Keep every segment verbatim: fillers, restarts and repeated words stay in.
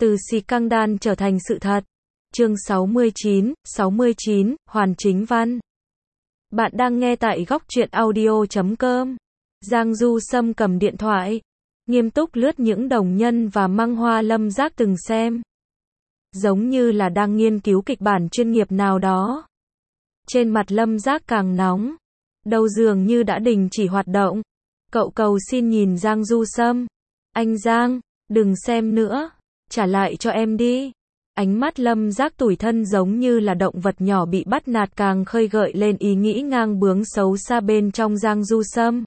Từ scandal trở thành sự thật. Chương sáu mươi chín, sáu mươi chín, Hoàn Chính Văn. Bạn đang nghe tại góc truyện audio chấm com. Giang Du Sâm cầm điện thoại, nghiêm túc lướt những đồng nhân và măng hoa Lâm Giác từng xem. Giống như là đang nghiên cứu kịch bản chuyên nghiệp nào đó. Trên mặt Lâm Giác càng nóng, đầu dường như đã đình chỉ hoạt động. Cậu cầu xin nhìn Giang Du Sâm. Anh Giang, đừng xem nữa, trả lại cho em đi. Ánh mắt Lâm Giác tủi thân giống như là động vật nhỏ bị bắt nạt càng khơi gợi lên ý nghĩ ngang bướng xấu xa bên trong Giang Du Sâm.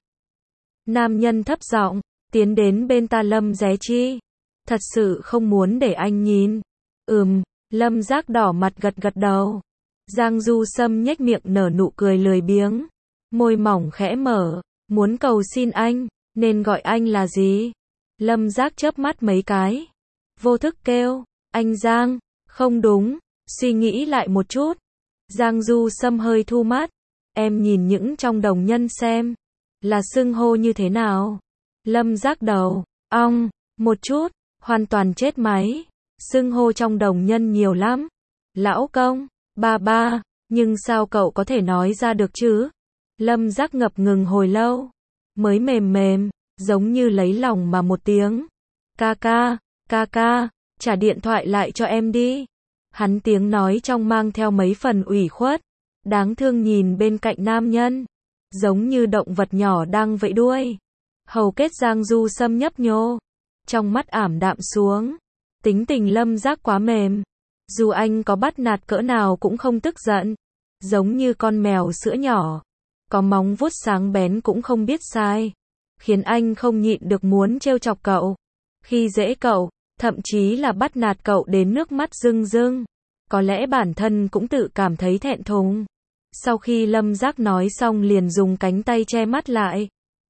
Nam nhân thấp giọng, tiến đến bên ta Lâm Dé Chi. Thật sự không muốn để anh nhìn. Ừm, Lâm Giác đỏ mặt gật gật đầu. Giang Du Sâm nhếch miệng nở nụ cười lười biếng. Môi mỏng khẽ mở, muốn cầu xin anh, nên gọi anh là gì? Lâm Giác chớp mắt mấy cái. Vô thức kêu, anh Giang, không đúng, suy nghĩ lại một chút. Giang Du Sâm hơi thu mắt. Em nhìn những trong đồng nhân xem, là xưng hô như thế nào? Lâm Giác đầu, ong, một chút, hoàn toàn chết máy. Xưng hô trong đồng nhân nhiều lắm. Lão công, ba ba, nhưng sao cậu có thể nói ra được chứ? Lâm Giác ngập ngừng hồi lâu, mới mềm mềm, giống như lấy lòng mà một tiếng. Ca ca, ca ca, trả điện thoại lại cho em đi. Hắn tiếng nói trong mang theo mấy phần ủy khuất, đáng thương nhìn bên cạnh nam nhân, giống như động vật nhỏ đang vẫy đuôi. Hầu kết Giang Du Sâm nhấp nhô, trong mắt ảm đạm xuống. Tính tình Lâm Giác quá mềm, dù anh có bắt nạt cỡ nào cũng không tức giận, giống như con mèo sữa nhỏ, có móng vuốt sáng bén cũng không biết sai, khiến anh không nhịn được muốn trêu chọc cậu, khi dễ cậu, thậm chí là bắt nạt cậu đến nước mắt rưng rưng. Có lẽ bản thân cũng tự cảm thấy thẹn thùng. Sau khi Lâm Giác nói xong liền dùng cánh tay che mắt lại.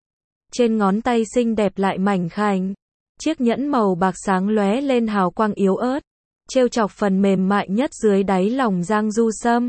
Trên ngón tay xinh đẹp lại mảnh khảnh, chiếc nhẫn màu bạc sáng lóe lên hào quang yếu ớt, trêu chọc phần mềm mại nhất dưới đáy lòng Giang Du Sâm.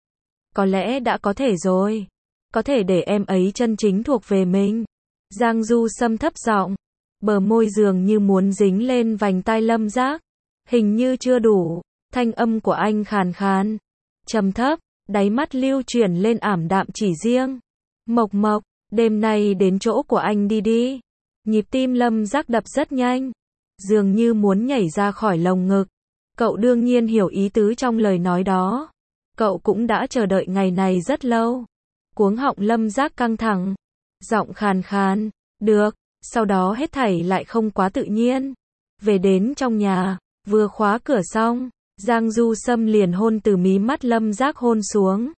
Có lẽ đã có thể rồi, có thể để em ấy chân chính thuộc về mình. Giang Du Sâm thấp giọng, bờ môi dường như muốn dính lên vành tai Lâm Giác. Hình như chưa đủ, thanh âm của anh khàn khàn, trầm thấp, đáy mắt lưu chuyển lên ảm đạm chỉ riêng. Mộc Mộc, đêm nay đến chỗ của anh đi đi. Nhịp tim Lâm Giác đập rất nhanh, dường như muốn nhảy ra khỏi lồng ngực. Cậu đương nhiên hiểu ý tứ trong lời nói đó. Cậu cũng đã chờ đợi ngày này rất lâu. Cuống họng Lâm Giác căng thẳng, giọng khàn khàn, được, sau đó hết thảy lại không quá tự nhiên. Về đến trong nhà, vừa khóa cửa xong, Giang Du Sâm liền hôn từ mí mắt Lâm Giác hôn xuống.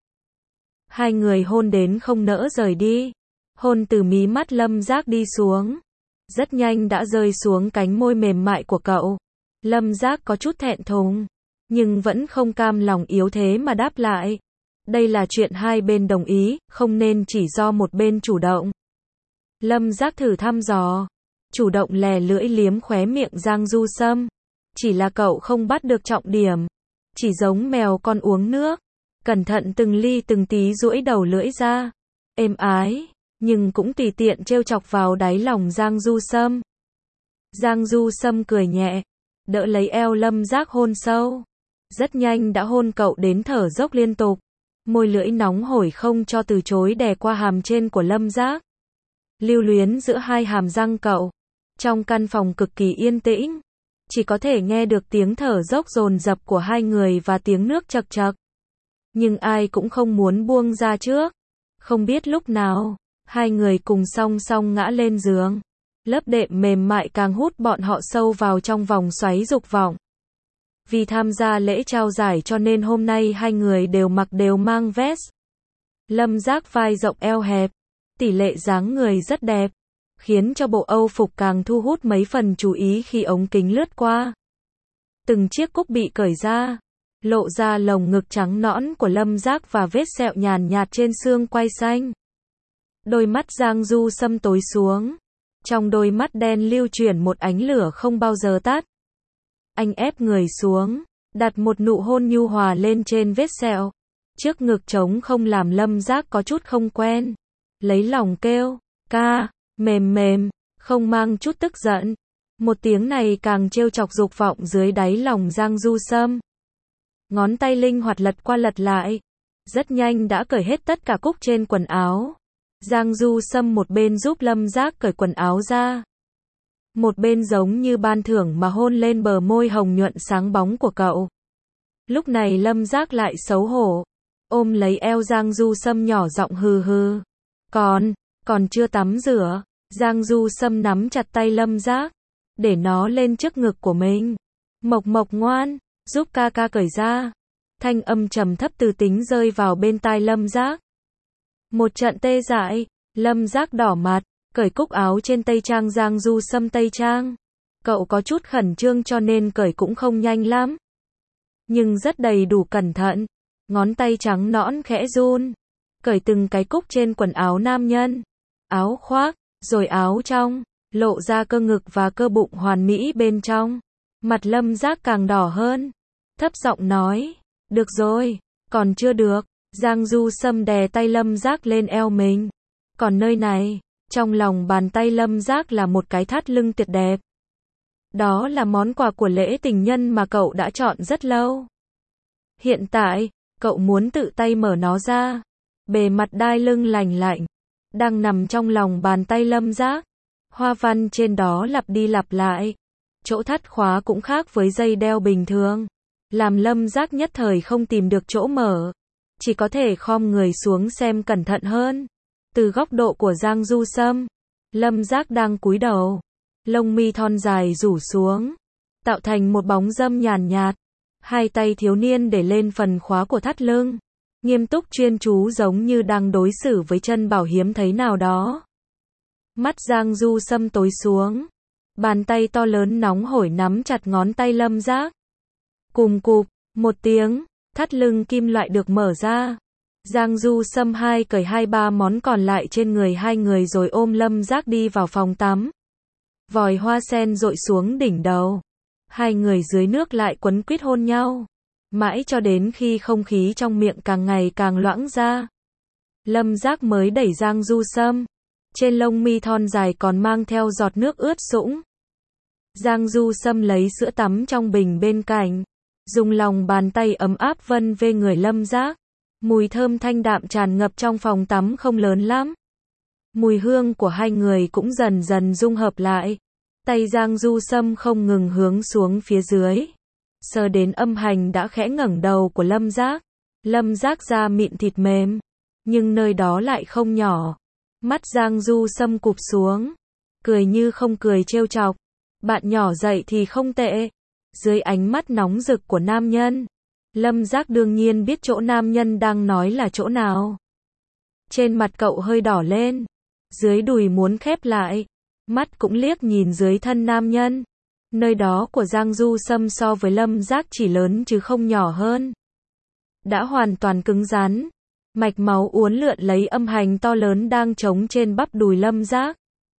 Hai người hôn đến không nỡ rời đi. Hôn từ mí mắt Lâm Giác đi xuống, rất nhanh đã rơi xuống cánh môi mềm mại của cậu. Lâm Giác có chút thẹn thùng, nhưng vẫn không cam lòng yếu thế mà đáp lại. Đây là chuyện hai bên đồng ý, không nên chỉ do một bên chủ động. Lâm Giác thử thăm dò, chủ động lè lưỡi liếm khóe miệng Giang Du Sâm. Chỉ là cậu không bắt được trọng điểm, chỉ giống mèo con uống nước, cẩn thận từng ly từng tí duỗi đầu lưỡi ra, êm ái, nhưng cũng tùy tiện trêu chọc vào đáy lòng Giang Du Sâm. Giang Du Sâm cười nhẹ, đỡ lấy eo Lâm Giác hôn sâu. Rất nhanh đã hôn cậu đến thở dốc liên tục, môi lưỡi nóng hổi không cho từ chối đè qua hàm trên của Lâm Giác. Lưu luyến giữa hai hàm răng cậu. Trong căn phòng cực kỳ yên tĩnh, chỉ có thể nghe được tiếng thở dốc dồn dập của hai người và tiếng nước chậc chậc. Nhưng ai cũng không muốn buông ra trước. Không biết lúc nào, hai người cùng song song ngã lên giường. Lớp đệm mềm mại càng hút bọn họ sâu vào trong vòng xoáy dục vọng. Vì tham gia lễ trao giải cho nên hôm nay hai người đều mặc đều mang vest. Lâm Giác vai rộng eo hẹp, tỷ lệ dáng người rất đẹp, khiến cho bộ âu phục càng thu hút mấy phần chú ý khi ống kính lướt qua. Từng chiếc cúc bị cởi ra, lộ ra lồng ngực trắng nõn của Lâm Giác và vết sẹo nhàn nhạt trên xương quai xanh. Đôi mắt Giang Du Sâm tối xuống, trong đôi mắt đen lưu chuyển một ánh lửa không bao giờ tắt. Anh ép người xuống, đặt một nụ hôn nhu hòa lên trên vết sẹo. Trước ngực trống không làm Lâm Giác có chút không quen. Lấy lòng kêu, ca, mềm mềm, không mang chút tức giận. Một tiếng này càng trêu chọc dục vọng dưới đáy lòng Giang Du Sâm. Ngón tay linh hoạt lật qua lật lại. Rất nhanh đã cởi hết tất cả cúc trên quần áo. Giang Du Sâm một bên giúp Lâm Giác cởi quần áo ra. Một bên giống như ban thưởng mà hôn lên bờ môi hồng nhuận sáng bóng của cậu. Lúc này Lâm Giác lại xấu hổ. Ôm lấy eo Giang Du Sâm nhỏ giọng hừ hừ. Còn, còn chưa tắm rửa. Giang Du Sâm nắm chặt tay Lâm Giác. Để nó lên trước ngực của mình. Mộc Mộc ngoan, giúp ca ca cởi ra. Thanh âm trầm thấp từ tính rơi vào bên tai Lâm Giác. Một trận tê dại, Lâm Giác đỏ mặt, cởi cúc áo trên tây trang Giang Du Sâm tây trang. Cậu có chút khẩn trương cho nên cởi cũng không nhanh lắm. Nhưng rất đầy đủ cẩn thận. Ngón tay trắng nõn khẽ run. Cởi từng cái cúc trên quần áo nam nhân. Áo khoác, rồi áo trong. Lộ ra cơ ngực và cơ bụng hoàn mỹ bên trong. Mặt Lâm Giác càng đỏ hơn. Thấp giọng nói. Được rồi, còn chưa được. Giang Du Sâm đè tay Lâm Giác lên eo mình. Còn nơi này, trong lòng bàn tay Lâm Giác là một cái thắt lưng tuyệt đẹp. Đó là món quà của lễ tình nhân mà cậu đã chọn rất lâu. Hiện tại, cậu muốn tự tay mở nó ra. Bề mặt đai lưng lành lạnh, đang nằm trong lòng bàn tay Lâm Giác. Hoa văn trên đó lặp đi lặp lại. Chỗ thắt khóa cũng khác với dây đeo bình thường. Làm Lâm Giác nhất thời không tìm được chỗ mở. Chỉ có thể khom người xuống xem cẩn thận hơn. Từ góc độ của Giang Du Sâm, Lâm Giác đang cúi đầu. Lông mi thon dài rủ xuống. Tạo thành một bóng râm nhàn nhạt. Hai tay thiếu niên để lên phần khóa của thắt lưng. Nghiêm túc chuyên chú giống như đang đối xử với chân bảo hiếm thấy nào đó. Mắt Giang Du Sâm tối xuống. Bàn tay to lớn nóng hổi nắm chặt ngón tay Lâm Giác. Cùm cụp, một tiếng, thắt lưng kim loại được mở ra. Giang Du Sâm hai cởi hai ba món còn lại trên người hai người rồi ôm Lâm Giác đi vào phòng tắm. Vòi hoa sen dội xuống đỉnh đầu. Hai người dưới nước lại quấn quýt hôn nhau. Mãi cho đến khi không khí trong miệng càng ngày càng loãng ra. Lâm Giác mới đẩy Giang Du Sâm. Trên lông mi thon dài còn mang theo giọt nước ướt sũng. Giang Du Sâm lấy sữa tắm trong bình bên cạnh. Dùng lòng bàn tay ấm áp vân về người Lâm Giác. Mùi thơm thanh đạm tràn ngập trong phòng tắm không lớn lắm. Mùi hương của hai người cũng dần dần dung hợp lại. Tay Giang Du Sâm không ngừng hướng xuống phía dưới. Sờ đến âm hành đã khẽ ngẩng đầu của Lâm Giác. Lâm Giác da mịn thịt mềm. Nhưng nơi đó lại không nhỏ. Mắt Giang Du Sâm cụp xuống. Cười như không cười trêu chọc. Bạn nhỏ dậy thì không tệ. Dưới ánh mắt nóng rực của nam nhân. Lâm Giác đương nhiên biết chỗ nam nhân đang nói là chỗ nào. Trên mặt cậu hơi đỏ lên. Dưới đùi muốn khép lại. Mắt cũng liếc nhìn dưới thân nam nhân. Nơi đó của Giang Du Sâm so với Lâm Giác chỉ lớn chứ không nhỏ hơn. Đã hoàn toàn cứng rắn. Mạch máu uốn lượn lấy âm hành to lớn đang trống trên bắp đùi Lâm Giác.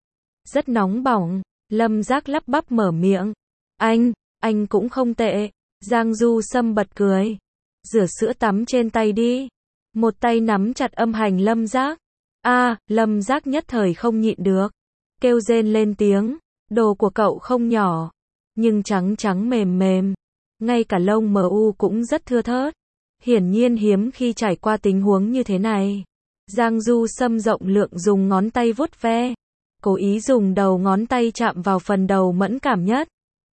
Rất nóng bỏng. Lâm Giác lắp bắp mở miệng. Anh, anh cũng không tệ. Giang Du Sâm bật cười. Rửa sữa tắm trên tay đi. Một tay nắm chặt âm hành Lâm Giác. A, à, Lâm Giác nhất thời không nhịn được. Kêu rên lên tiếng. Đồ của cậu không nhỏ. Nhưng trắng trắng mềm mềm. Ngay cả lông mờ u cũng rất thưa thớt. Hiển nhiên hiếm khi trải qua tình huống như thế này. Giang Du Sâm rộng lượng dùng ngón tay vuốt ve. Cố ý dùng đầu ngón tay chạm vào phần đầu mẫn cảm nhất.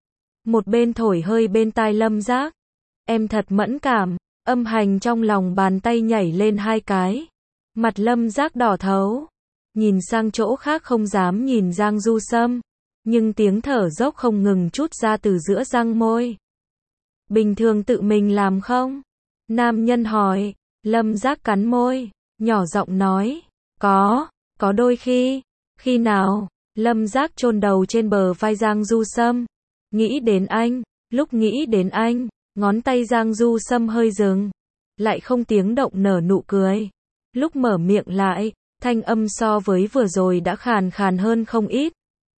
Một bên thổi hơi bên tai Lâm Giác. Em thật mẫn cảm. Âm hành trong lòng bàn tay nhảy lên hai cái. Mặt Lâm Giác đỏ thấu. Nhìn sang chỗ khác không dám nhìn Giang Du Sâm. Nhưng tiếng thở dốc không ngừng trút ra từ giữa răng môi. Bình thường tự mình làm không? Nam nhân hỏi. Lâm Giác cắn môi. Nhỏ giọng nói. Có, có đôi khi. Khi nào? Lâm Giác chôn đầu trên bờ vai Giang Du Sâm. Nghĩ đến anh. Lúc nghĩ đến anh. Ngón tay Giang Du Sâm hơi dừng. Lại không tiếng động nở nụ cười. Lúc mở miệng lại. Thanh âm so với vừa rồi đã khàn khàn hơn không ít.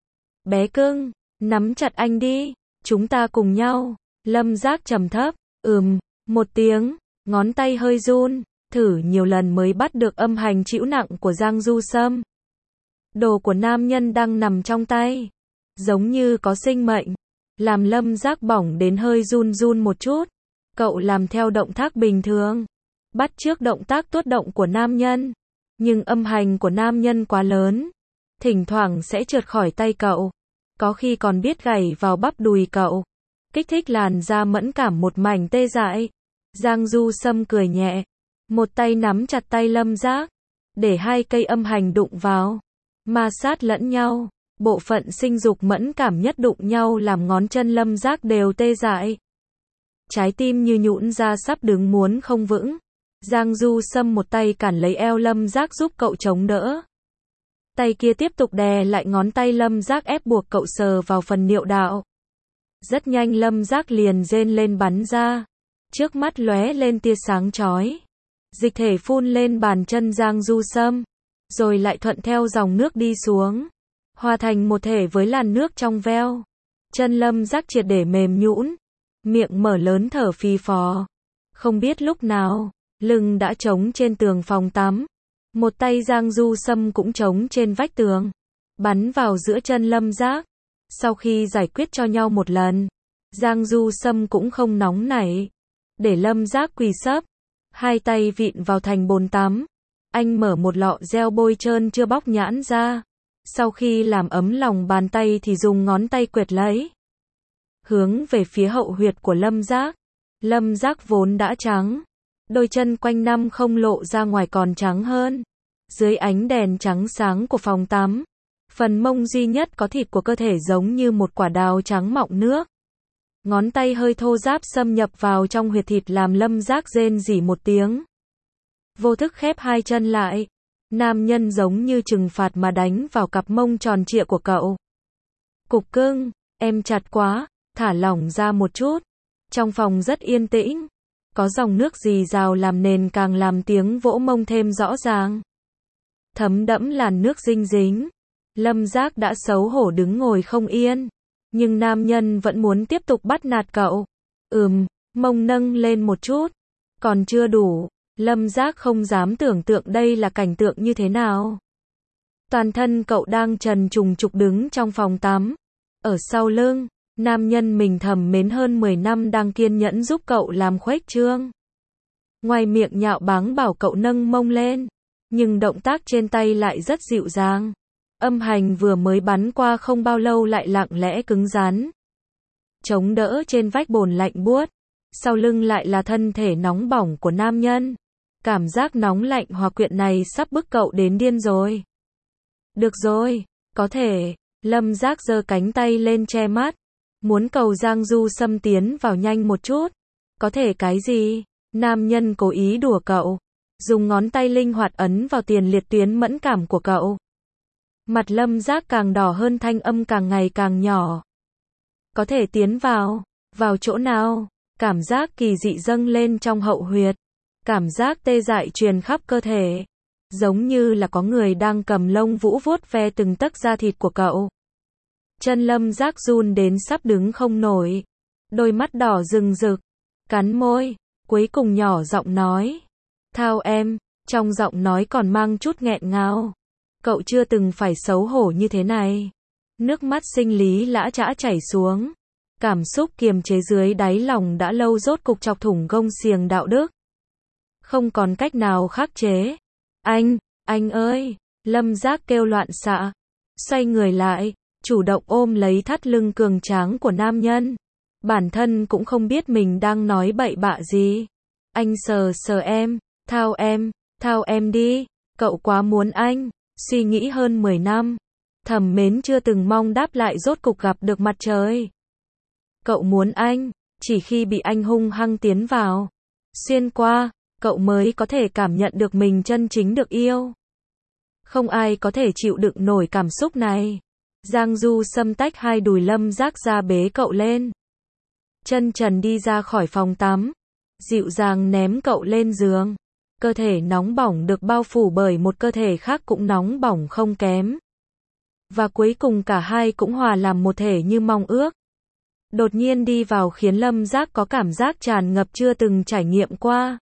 Bé cưng, nắm chặt anh đi, chúng ta cùng nhau. Lâm Giác trầm thấp, ừm, một tiếng, ngón tay hơi run, thử nhiều lần mới bắt được âm hành chịu nặng của Giang Du Sâm. Đồ của nam nhân đang nằm trong tay. giống như có sinh mệnh, làm Lâm Giác bỏng đến hơi run run một chút. Cậu làm theo động tác bình thường, bắt chước động tác tuốt động của nam nhân, nhưng âm hành của nam nhân quá lớn, thỉnh thoảng sẽ trượt khỏi tay cậu, có khi còn biết gảy vào bắp đùi cậu, kích thích làn da mẫn cảm một mảnh tê dại. Giang Du Sâm cười nhẹ, một tay nắm chặt tay Lâm Giác, để hai cây âm hành đụng vào, ma sát lẫn nhau, bộ phận sinh dục mẫn cảm nhất đụng nhau làm ngón chân Lâm Giác đều tê dại. Trái tim như nhũn ra sắp đứng muốn không vững. Giang Du Sâm một tay cản lấy eo Lâm Giác giúp cậu chống đỡ. Tay kia tiếp tục đè lại ngón tay Lâm Giác ép buộc cậu sờ vào phần niệu đạo. Rất nhanh Lâm Giác liền rên lên bắn ra. Trước mắt lóe lên tia sáng chói. Dịch thể phun lên bàn chân Giang Du Sâm, rồi lại thuận theo dòng nước đi xuống, hòa thành một thể với làn nước trong veo. Chân Lâm Giác triệt để mềm nhũn, miệng mở lớn thở phì phò. Không biết lúc nào, lưng đã trống trên tường phòng tắm. Một tay Giang Du Sâm cũng trống trên vách tường, bắn vào giữa chân Lâm Giác. Sau khi giải quyết cho nhau một lần, Giang Du Sâm cũng không nóng nảy, để Lâm Giác quỳ sấp, hai tay vịn vào thành bồn tắm. Anh mở một lọ gel bôi trơn chưa bóc nhãn ra. Sau khi làm ấm lòng bàn tay thì dùng ngón tay quệt lấy, hướng về phía hậu huyệt của Lâm Giác. Lâm Giác vốn đã trắng, đôi chân quanh năm không lộ ra ngoài còn trắng hơn. Dưới ánh đèn trắng sáng của phòng tắm, phần mông duy nhất có thịt của cơ thể giống như một quả đào trắng mọng nước. Ngón tay hơi thô ráp xâm nhập vào trong huyệt thịt làm Lâm Giác rên rỉ một tiếng. Vô thức khép hai chân lại. Nam nhân giống như trừng phạt mà đánh vào cặp mông tròn trịa của cậu. Cục cưng, em chặt quá, thả lỏng ra một chút. Trong phòng rất yên tĩnh, có dòng nước rì rào làm nền càng làm tiếng vỗ mông thêm rõ ràng. Thấm đẫm làn nước dinh dính. Lâm Giác đã xấu hổ đứng ngồi không yên, nhưng nam nhân vẫn muốn tiếp tục bắt nạt cậu. Ừm, mông nâng lên một chút, còn chưa đủ. Lâm Giác không dám tưởng tượng đây là cảnh tượng như thế nào. Toàn thân cậu đang trần trùng trục đứng trong phòng tắm. Ở sau lưng, nam nhân mình thầm mến hơn mười năm đang kiên nhẫn giúp cậu làm khuếch trương. Ngoài miệng nhạo báng bảo cậu nâng mông lên, nhưng động tác trên tay lại rất dịu dàng. Âm hành vừa mới bắn qua không bao lâu lại lặng lẽ cứng rắn, chống đỡ trên vách bồn lạnh buốt. Sau lưng lại là thân thể nóng bỏng của nam nhân. Cảm giác nóng lạnh hòa quyện này sắp bức cậu đến điên rồi. Được rồi, có thể. Lâm Giác giơ cánh tay lên che mắt, muốn cầu Giang Du Sâm tiến vào nhanh một chút. Có thể cái gì? Nam nhân cố ý đùa cậu, dùng ngón tay linh hoạt ấn vào tiền liệt tuyến mẫn cảm của cậu. Mặt Lâm Giác càng đỏ hơn, thanh âm càng ngày càng nhỏ. Có thể tiến vào, vào chỗ nào? Cảm giác kỳ dị dâng lên trong hậu huyệt. Cảm giác tê dại truyền khắp cơ thể, giống như là có người đang cầm lông vũ vuốt ve từng tấc da thịt của cậu. Chân Lâm Giác run đến sắp đứng không nổi, đôi mắt đỏ rừng rực, cắn môi, cuối cùng nhỏ giọng nói, thao em, trong giọng nói còn mang chút nghẹn ngào. Cậu chưa từng phải xấu hổ như thế này. Nước mắt sinh lý lã chã chảy xuống, cảm xúc kiềm chế dưới đáy lòng đã lâu rốt cục chọc thủng gông xiềng đạo đức. Không còn cách nào khắc chế. Anh, anh ơi, Lâm Giác kêu loạn xạ, xoay người lại, chủ động ôm lấy thắt lưng cường tráng của nam nhân. Bản thân cũng không biết mình đang nói bậy bạ gì. Anh sờ sờ em, thao em, thao em đi, cậu quá muốn anh. Suy nghĩ hơn mười năm, thầm mến chưa từng mong đáp lại rốt cục gặp được mặt trời. Cậu muốn anh, chỉ khi bị anh hung hăng tiến vào, xuyên qua, cậu mới có thể cảm nhận được mình chân chính được yêu. Không ai có thể chịu đựng nổi cảm xúc này. Giang Du Sâm tách hai đùi Lâm Giác ra bế cậu lên. Chân trần đi ra khỏi phòng tắm, dịu dàng ném cậu lên giường. Cơ thể nóng bỏng được bao phủ bởi một cơ thể khác cũng nóng bỏng không kém. Và cuối cùng cả hai cũng hòa làm một thể như mong ước. Đột nhiên đi vào khiến Lâm Giác có cảm giác tràn ngập chưa từng trải nghiệm qua.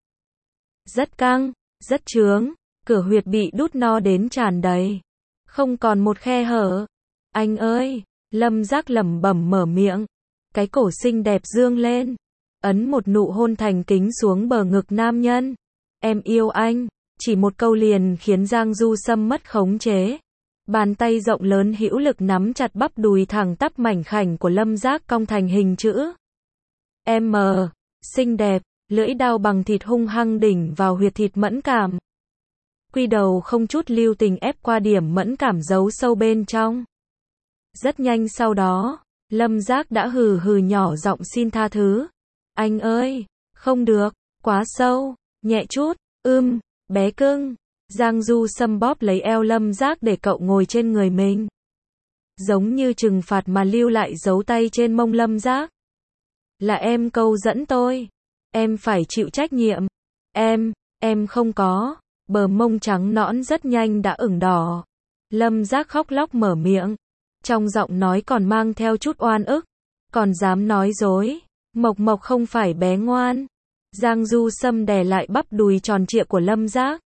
Rất căng, rất chướng, cửa huyệt bị đút no đến tràn đầy. Không còn một khe hở. Anh ơi, Lâm Giác lẩm bẩm mở miệng. Cái cổ xinh đẹp dương lên. Ấn một nụ hôn thành kính xuống bờ ngực nam nhân. Em yêu anh. Chỉ một câu liền khiến Giang Du Sâm mất khống chế. Bàn tay rộng lớn hữu lực nắm chặt bắp đùi thẳng tắp mảnh khảnh của Lâm Giác cong thành hình chữ M. Xinh đẹp, lưỡi dao bằng thịt hung hăng đỉnh vào huyệt thịt mẫn cảm. Quy đầu không chút lưu tình ép qua điểm mẫn cảm giấu sâu bên trong. Rất nhanh sau đó, Lâm Giác đã hừ hừ nhỏ giọng xin tha thứ. Anh ơi, không được, quá sâu, nhẹ chút, ưm, bé cưng. Giang Du Sâm bóp lấy eo Lâm Giác để cậu ngồi trên người mình. Giống như trừng phạt mà lưu lại dấu tay trên mông Lâm Giác. Là em câu dẫn tôi. Em phải chịu trách nhiệm. Em, em không có. Bờ mông trắng nõn rất nhanh đã ửng đỏ. Lâm Giác khóc lóc mở miệng. Trong giọng nói còn mang theo chút oan ức. Còn dám nói dối. Mộc Mộc không phải bé ngoan. Giang Du Sâm đè lại bắp đùi tròn trịa của Lâm Giác.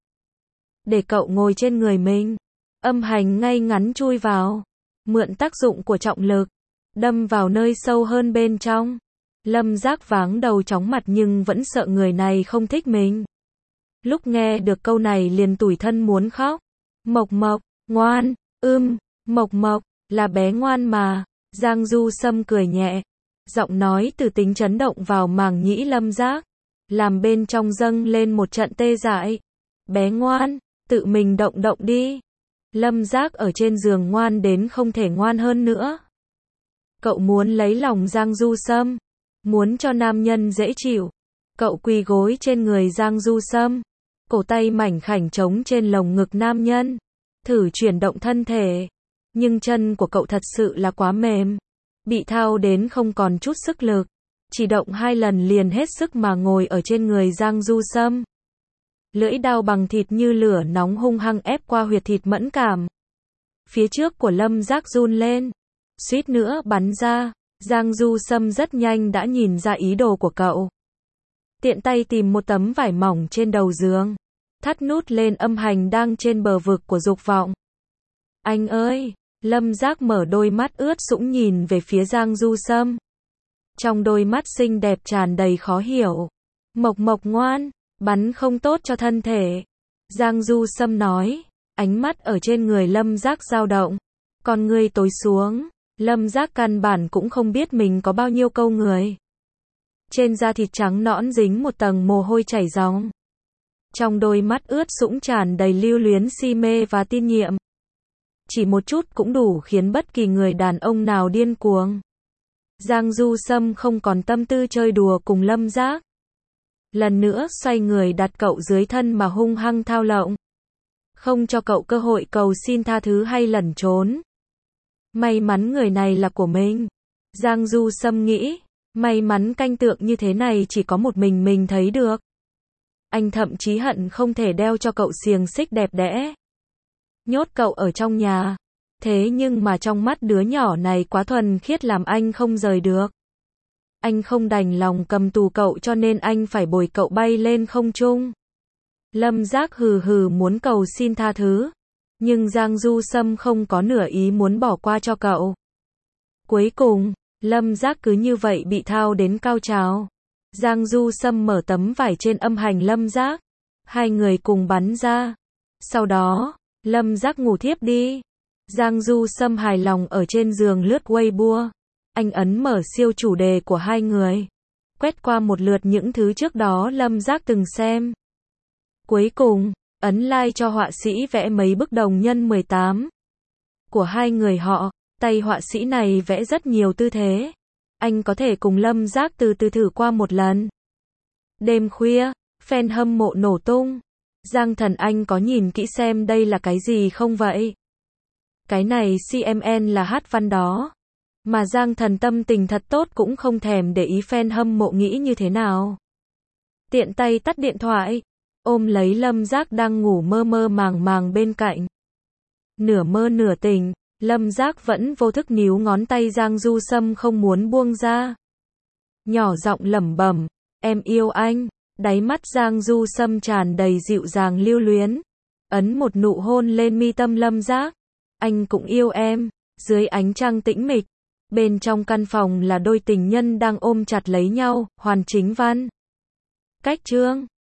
Để cậu ngồi trên người mình. Âm hành ngay ngắn chui vào. Mượn tác dụng của trọng lực. Đâm vào nơi sâu hơn bên trong. Lâm Giác váng đầu chóng mặt nhưng vẫn sợ người này không thích mình. Lúc nghe được câu này liền tủi thân muốn khóc. Mộc Mộc, ngoan, ưm, Mộc Mộc, là bé ngoan mà. Giang Du Sâm cười nhẹ. Giọng nói từ tính chấn động vào màng nhĩ Lâm Giác. Làm bên trong dâng lên một trận tê dại. Bé ngoan, tự mình động động đi. Lâm Giác ở trên giường ngoan đến không thể ngoan hơn nữa. Cậu muốn lấy lòng Giang Du Sâm. Muốn cho nam nhân dễ chịu. Cậu quỳ gối trên người Giang Du Sâm. Cổ tay mảnh khảnh trống trên lồng ngực nam nhân. Thử chuyển động thân thể. Nhưng chân của cậu thật sự là quá mềm. Bị thao đến không còn chút sức lực. Chỉ động hai lần liền hết sức mà ngồi ở trên người Giang Du Sâm. Lưỡi dao bằng thịt như lửa nóng hung hăng ép qua huyệt thịt mẫn cảm. Phía trước của Lâm Giác run lên. Suýt nữa bắn ra. Giang Du Sâm rất nhanh đã nhìn ra ý đồ của cậu. Tiện tay tìm một tấm vải mỏng trên đầu giường. Thắt nút lên âm hành đang trên bờ vực của dục vọng. Anh ơi! Lâm Giác mở đôi mắt ướt sũng nhìn về phía Giang Du Sâm. Trong đôi mắt xinh đẹp tràn đầy khó hiểu. Mộc Mộc ngoan, bắn không tốt cho thân thể. Giang Du Sâm nói. Ánh mắt ở trên người Lâm Giác dao động. Con ngươi tối xuống. Lâm Giác căn bản cũng không biết mình có bao nhiêu câu người. Trên da thịt trắng nõn dính một tầng mồ hôi chảy ròng. Trong đôi mắt ướt sũng tràn đầy lưu luyến si mê và tin nhiệm. Chỉ một chút cũng đủ khiến bất kỳ người đàn ông nào điên cuồng. Giang Du Sâm không còn tâm tư chơi đùa cùng Lâm Giác. Lần nữa xoay người đặt cậu dưới thân mà hung hăng thao lộng. Không cho cậu cơ hội cầu xin tha thứ hay lẩn trốn. May mắn người này là của mình. Giang Du Sâm nghĩ. May mắn canh tượng như thế này chỉ có một mình mình thấy được. Anh thậm chí hận không thể đeo cho cậu xiềng xích đẹp đẽ. Nhốt cậu ở trong nhà. Thế nhưng mà trong mắt đứa nhỏ này quá thuần khiết làm anh không rời được. Anh không đành lòng cầm tù cậu cho nên anh phải bồi cậu bay lên không trung. Lâm Giác hừ hừ muốn cầu xin tha thứ. Nhưng Giang Du Sâm không có nửa ý muốn bỏ qua cho cậu. Cuối cùng, Lâm Giác cứ như vậy bị thao đến cao trào. Giang Du Sâm mở tấm vải trên âm hành Lâm Giác. Hai người cùng bắn ra. Sau đó, Lâm Giác ngủ thiếp đi. Giang Du Sâm hài lòng ở trên giường lướt Weibo. Anh ấn mở siêu chủ đề của hai người. Quét qua một lượt những thứ trước đó Lâm Giác từng xem. Cuối cùng, ấn like cho họa sĩ vẽ mấy bức đồng nhân mười tám. Của hai người họ, tay họa sĩ này vẽ rất nhiều tư thế. Anh có thể cùng Lâm Giác từ từ thử qua một lần. Đêm khuya, fan hâm mộ nổ tung. Giang Thần Anh có nhìn kỹ xem đây là cái gì không vậy? Cái này xê em en là hát văn đó. Mà Giang Thần tâm tình thật tốt cũng không thèm để ý fan hâm mộ nghĩ như thế nào. Tiện tay tắt điện thoại. Ôm lấy Lâm Giác đang ngủ mơ mơ màng màng bên cạnh. Nửa mơ nửa tỉnh, Lâm Giác vẫn vô thức níu ngón tay Giang Du Sâm không muốn buông ra. Nhỏ giọng lẩm bẩm, em yêu anh. Đáy mắt Giang Du Sâm tràn đầy dịu dàng lưu luyến. Ấn một nụ hôn lên mi tâm Lâm Giác. Anh cũng yêu em. Dưới ánh trăng tĩnh mịch, Bên trong căn phòng là đôi tình nhân đang ôm chặt lấy nhau, Hoàn Chính Văn. Cách chương